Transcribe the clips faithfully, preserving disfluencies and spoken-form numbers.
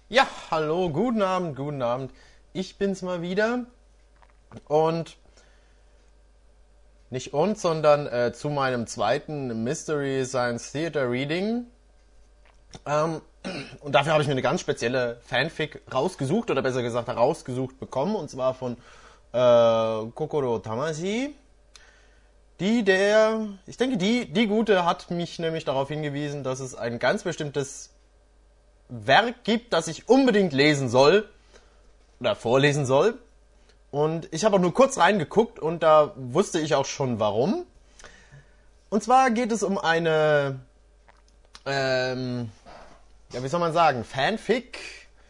Ja, hallo, guten Abend, guten Abend. Ich bin's mal wieder und nicht uns, sondern äh, zu meinem zweiten Mystery Science Theater Reading. Ähm, und dafür habe ich mir eine ganz spezielle Fanfic rausgesucht, oder besser gesagt herausgesucht bekommen, und zwar von äh, Kokoro Tamashii. Die der, ich denke, die, die Gute hat mich nämlich darauf hingewiesen, dass es ein ganz bestimmtes Werk gibt, das ich unbedingt lesen soll oder vorlesen soll. Und ich habe auch nur kurz reingeguckt und da wusste ich auch schon warum. Und zwar geht es um eine, ähm, ja, wie soll man sagen, Fanfic,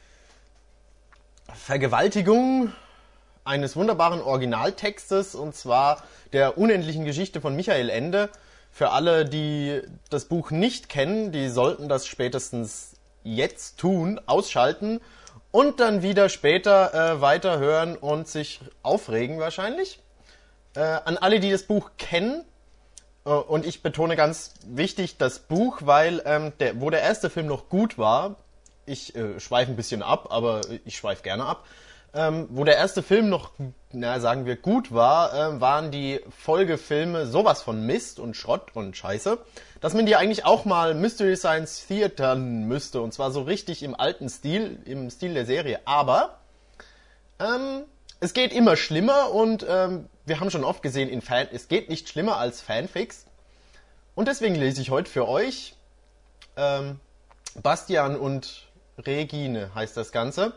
Vergewaltigung eines wunderbaren Originaltextes, und zwar der unendlichen Geschichte von Michael Ende. Für alle, die das Buch nicht kennen, die sollten das spätestens jetzt tun, ausschalten und dann wieder später äh, weiterhören und sich aufregen wahrscheinlich. Äh, an alle, die das Buch kennen, äh, und ich betone ganz wichtig das Buch, weil ähm, der, wo der erste Film noch gut war, ich äh, schweife ein bisschen ab, aber ich schweife gerne ab, ähm, wo der erste Film noch, na sagen wir, gut war, äh, waren die Folgefilme sowas von Mist und Schrott und Scheiße, dass man die eigentlich auch mal Mystery Science Theatern müsste, und zwar so richtig im alten Stil, im Stil der Serie. Aber ähm, es geht immer schlimmer und ähm, wir haben schon oft gesehen, in Fan, es geht nicht schlimmer als Fanfics. Und deswegen lese ich heute für euch ähm, Bastian und Regine heißt das Ganze.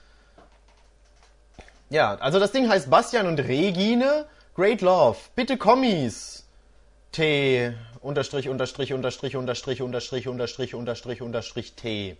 Ja, also das Ding heißt Bastian und Regine, Great Love, bitte Kommis, T, unterstrich, unterstrich, unterstrich, unterstrich, unterstrich, unterstrich, unterstrich, unterstrich, T.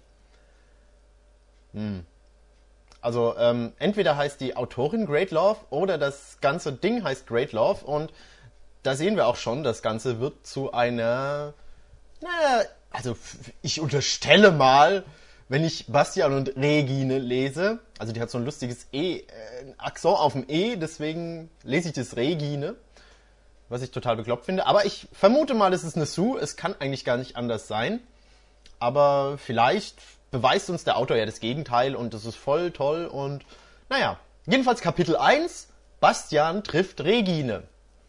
Hm. Also ähm, entweder heißt die Autorin Great Love oder das ganze Ding heißt Great Love, und da sehen wir auch schon, das Ganze wird zu einer, naja, also ich unterstelle mal, wenn ich Bastian und Regine lese, also die hat so ein lustiges E, äh, ein Akzent auf dem E, deswegen lese ich das Regine, was ich total bekloppt finde. Aber ich vermute mal, es ist eine Sue, es kann eigentlich gar nicht anders sein. Aber vielleicht beweist uns der Autor ja das Gegenteil und das ist voll toll und naja. Jedenfalls Kapitel eins, Bastian trifft Regine.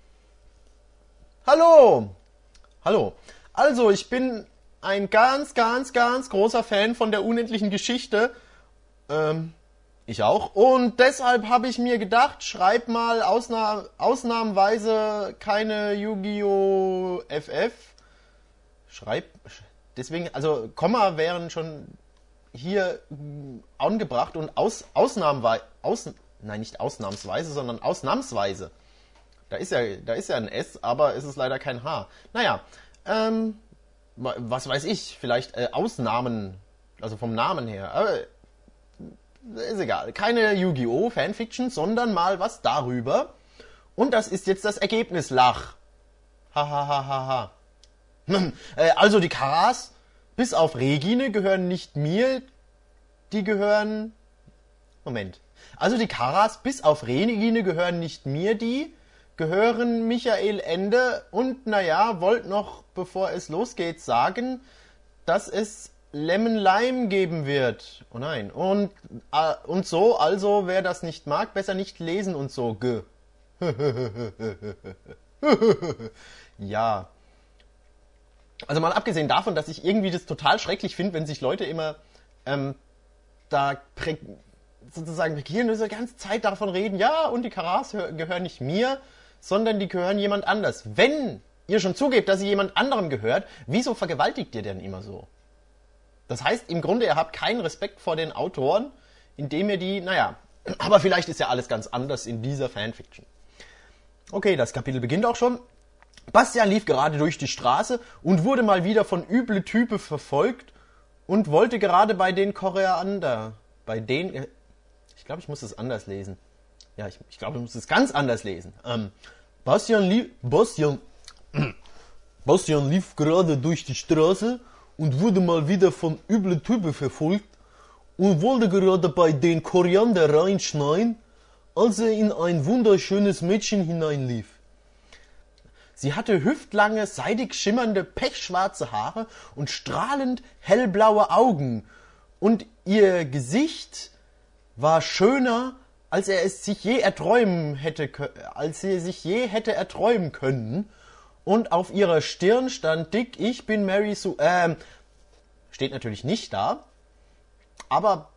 Hallo! Hallo. Also, ich bin ein ganz, ganz, ganz großer Fan von der unendlichen Geschichte. Ähm, ich auch. Und deshalb habe ich mir gedacht, schreib mal ausna- ausnahmsweise keine Yu-Gi-Oh! F F. Schreib, deswegen, also Komma wären schon hier mh, angebracht und aus, ausnahmsweise, aus, nein, nicht ausnahmsweise, sondern ausnahmsweise. Da ist ja, da ist ja ein S, aber es ist leider kein H. Naja, ähm, was weiß ich, vielleicht äh, Ausnahmen, also vom Namen her, aber ist egal. Keine Yu-Gi-Oh! Fanfiction, sondern mal was darüber. Und das ist jetzt das Ergebnis, Lach. Hahaha. äh, also die Karas, bis auf Regine, gehören nicht mir, die gehören... Moment. Also die Karas, bis auf Regine, gehören nicht mir, die gehören Michael Ende und, naja, wollt noch, bevor es losgeht, sagen, dass es Lemon Lime geben wird. Oh nein. Und, äh, und so, also, wer das nicht mag, besser nicht lesen und so. G. Ja. Also mal abgesehen davon, dass ich irgendwie das total schrecklich finde, wenn sich Leute immer ähm, da prä- sozusagen regieren und die ganze Zeit davon reden, ja, und die Karas gehören nicht mir, sondern die gehören jemand anders. Wenn ihr schon zugebt, dass ihr jemand anderem gehört, wieso vergewaltigt ihr denn immer so? Das heißt, im Grunde, ihr habt keinen Respekt vor den Autoren, indem ihr die, naja, aber vielleicht ist ja alles ganz anders in dieser Fanfiction. Okay, das Kapitel beginnt auch schon. Bastian lief gerade durch die Straße und wurde mal wieder von üble Typen verfolgt und wollte gerade bei den Koriander, bei den, ich glaube, ich muss es anders lesen. Ja, ich, ich glaube, ich muss es ganz anders lesen. Ähm, Bastian, lief, Bastian, Bastian lief gerade durch die Straße und wurde mal wieder von üblen Typen verfolgt und wollte gerade bei den Koriander reinschneiden, als er in ein wunderschönes Mädchen hineinlief. Sie hatte hüftlange, seidig schimmernde, pechschwarze Haare und strahlend hellblaue Augen. Und ihr Gesicht war schöner, als er es sich je erträumen hätte, als sie sich je hätte erträumen können. Und auf ihrer Stirn stand dick, ich bin Mary Sue. Ähm, steht natürlich nicht da, aber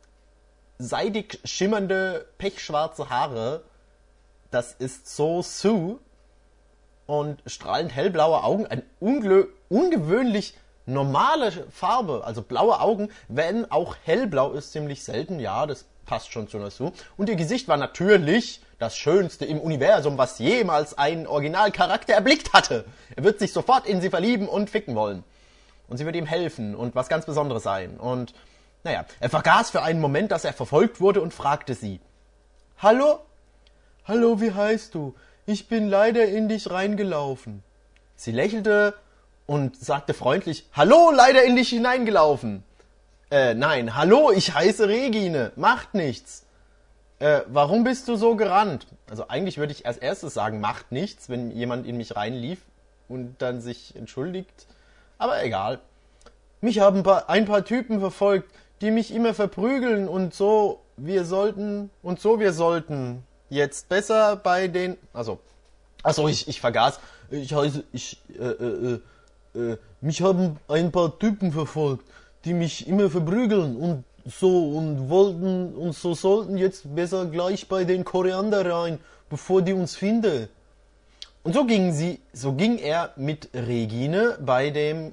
seidig schimmernde, pechschwarze Haare, das ist so Sue. Und strahlend hellblaue Augen, eine unglö- ungewöhnlich normale Farbe, also blaue Augen, wenn auch hellblau ist, ziemlich selten, ja, das passt schon zu einer Sue. Und ihr Gesicht war natürlich das Schönste im Universum, was jemals ein Originalcharakter erblickt hatte. Er wird sich sofort in sie verlieben und ficken wollen. Und sie wird ihm helfen und was ganz Besonderes sein. Und, naja, er vergaß für einen Moment, dass er verfolgt wurde und fragte sie. Hallo? Hallo, wie heißt du? Ich bin leider in dich reingelaufen. Sie lächelte und sagte freundlich, Hallo, leider in dich hineingelaufen. Äh, nein, hallo, ich heiße Regine, macht nichts. Äh, warum bist du so gerannt? Also eigentlich würde ich als erstes sagen, macht nichts, wenn jemand in mich reinlief und dann sich entschuldigt. Aber egal. Mich haben ein paar, ein paar Typen verfolgt, die mich immer verprügeln und so, wir sollten, und so, wir sollten jetzt besser bei den, also, achso, ich, ich vergaß, ich heiße, ich, äh, äh, äh, mich haben ein paar Typen verfolgt, die mich immer verprügeln und so und wollten und so sollten jetzt besser gleich bei den Koriander rein, bevor die uns finden. Und so ging sie, so ging er mit Regine bei dem,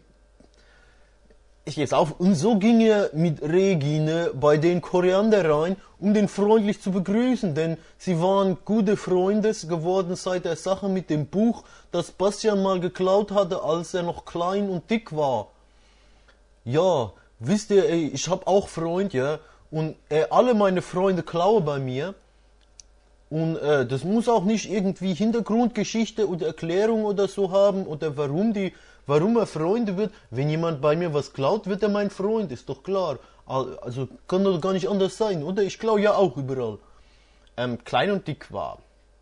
ich gebe es auf, und so ging er mit Regine bei den Koriander rein, um den freundlich zu begrüßen, denn sie waren gute Freunde geworden seit der Sache mit dem Buch, das Bastian mal geklaut hatte, als er noch klein und dick war. Ja, wisst ihr, ey, ich hab auch Freund, ja, und äh, alle meine Freunde klauen bei mir. Und äh, das muss auch nicht irgendwie Hintergrundgeschichte oder Erklärung oder so haben oder warum die, warum er Freunde wird. Wenn jemand bei mir was klaut, wird er mein Freund, ist doch klar. Also kann doch gar nicht anders sein, oder? Ich klaue ja auch überall. Ähm, klein und dick war.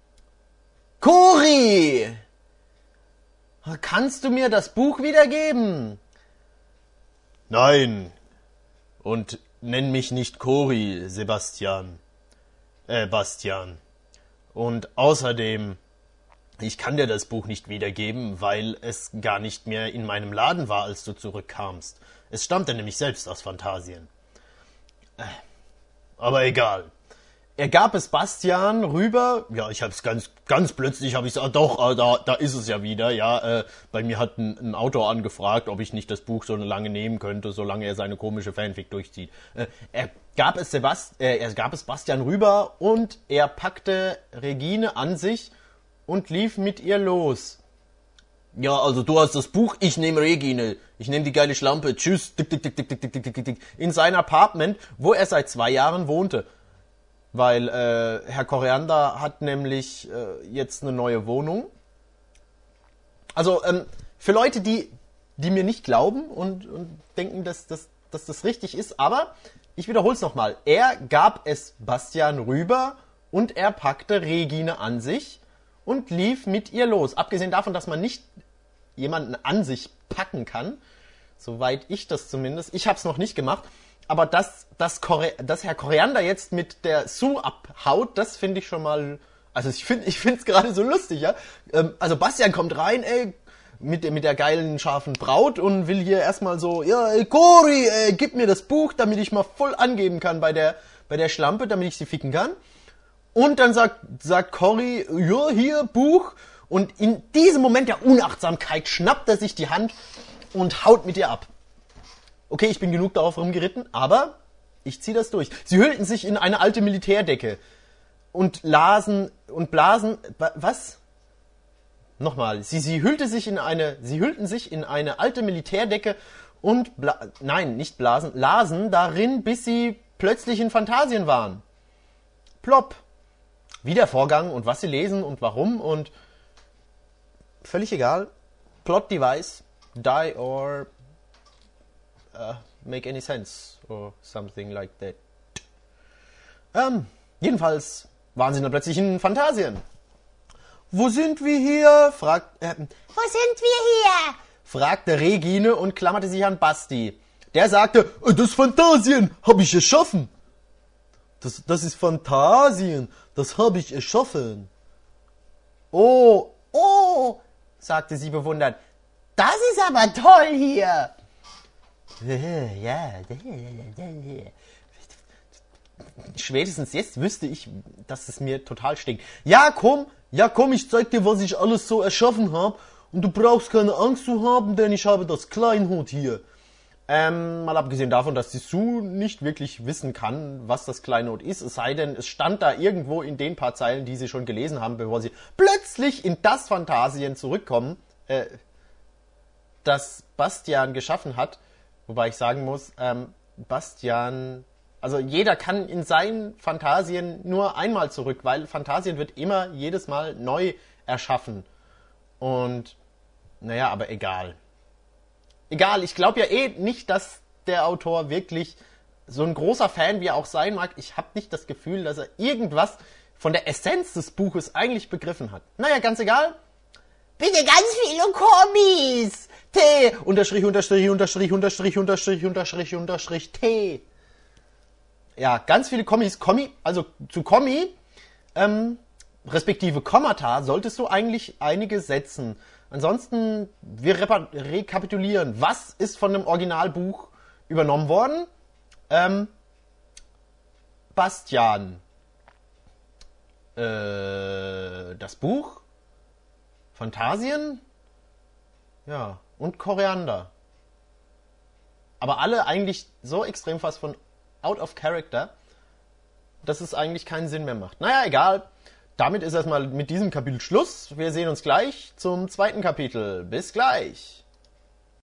Cori! Kannst du mir das Buch wiedergeben? Nein. Und nenn mich nicht Cori, Sebastian. Äh, Bastian. Und außerdem, ich kann dir das Buch nicht wiedergeben, weil es gar nicht mehr in meinem Laden war, als du zurückkamst. Es stammte nämlich selbst aus Phantasien. Aber egal. Er gab es Bastian rüber. Ja, ich hab's ganz, ganz plötzlich habe ich ah, doch, ah, da, da ist es ja wieder. Ja, äh, bei mir hat ein, ein Autor angefragt, ob ich nicht das Buch so lange nehmen könnte, solange er seine komische Fanfic durchzieht. Äh, er gab es Sebast äh, er gab es Bastian rüber und er packte Regine an sich und lief mit ihr los. Ja, also du hast das Buch, ich nehme Regine. Ich nehme die geile Schlampe. Tschüss. Dick, dick, dick, dick, dick, dick, dick, dick. In sein Apartment, wo er seit zwei Jahren wohnte. Weil äh, Herr Koriander hat nämlich äh, jetzt eine neue Wohnung. Also ähm, für Leute, die, die mir nicht glauben und, und denken, dass, dass, dass das richtig ist, aber ich wiederhole es nochmal. Er gab es Bastian rüber und er packte Regine an sich und lief mit ihr los. Abgesehen davon, dass man nicht jemanden an sich packen kann, soweit ich das zumindest, ich habe es noch nicht gemacht, aber dass, dass, Kore- dass Herr Koriander jetzt mit der Sue abhaut, das finde ich schon mal, also ich finde ich finde es gerade so lustig, ja. Ähm, also Bastian kommt rein, ey, mit, der- mit der geilen, scharfen Braut und will hier erstmal so, ja, ey, Cori, ey, gib mir das Buch, damit ich mal voll angeben kann bei der, bei der Schlampe, damit ich sie ficken kann. Und dann sagt, sagt Cori, ja, hier, Buch. Und in diesem Moment der Unachtsamkeit schnappt er sich die Hand und haut mit ihr ab. Okay, ich bin genug darauf rumgeritten, aber ich ziehe das durch. Sie hüllten sich in eine alte Militärdecke und lasen und blasen, was? Nochmal, sie, sie hüllte sich in eine, sie hüllten sich in eine alte Militärdecke und, bla, nein, nicht blasen, lasen darin, bis sie plötzlich in Phantasien waren. Plopp. Wie der Vorgang und was sie lesen und warum und völlig egal. Plot device, die or uh, make any sense or something like that. Ähm, jedenfalls waren sie dann plötzlich in Phantasien. Wo sind wir hier? Fragt, äh, Wo sind wir hier? fragte Regine und klammerte sich an Basti. Der sagte, äh, das Phantasien habe ich erschaffen. Das, das ist Phantasien, das habe ich erschaffen. Oh, oh, sagte sie bewundernd. Das ist aber toll hier. Ja, spätestens jetzt wüsste ich, dass es mir total stinkt. Ja, komm, ja, komm, ich zeig dir, was ich alles so erschaffen habe. Und du brauchst keine Angst zu haben, denn ich habe das Kleinod hier. Ähm, mal abgesehen davon, dass die Sue nicht wirklich wissen kann, was das Kleinod ist, es sei denn, es stand da irgendwo in den paar Zeilen, die sie schon gelesen haben, bevor sie plötzlich in das Phantasien zurückkommen, äh, das Bastian geschaffen hat. Wobei ich sagen muss, ähm, Bastian, also jeder kann in seinen Phantasien nur einmal zurück, weil Phantasien wird immer jedes Mal neu erschaffen. Und, naja, aber egal. Egal, ich glaube ja eh nicht, dass der Autor wirklich so ein großer Fan, wie er auch sein mag, ich habe nicht das Gefühl, dass er irgendwas von der Essenz des Buches eigentlich begriffen hat. Naja, ganz egal. Bitte ganz viele Kommis. T, Unterstrich, Unterstrich, Unterstrich, Unterstrich, Unterstrich, Unterstrich, Unterstrich, T. Ja, ganz viele Kommis. Kommi, also zu Kommi, ähm, respektive Kommata, solltest du eigentlich einige setzen. Ansonsten, wir rekapitulieren. Was ist von dem Originalbuch übernommen worden? Ähm, Bastian. Äh, das Buch. Phantasien. Ja, und Koriander. Aber alle eigentlich so extrem fast von out of character, dass es eigentlich keinen Sinn mehr macht. Naja, egal. Damit ist erstmal mit diesem Kapitel Schluss. Wir sehen uns gleich zum zweiten Kapitel. Bis gleich.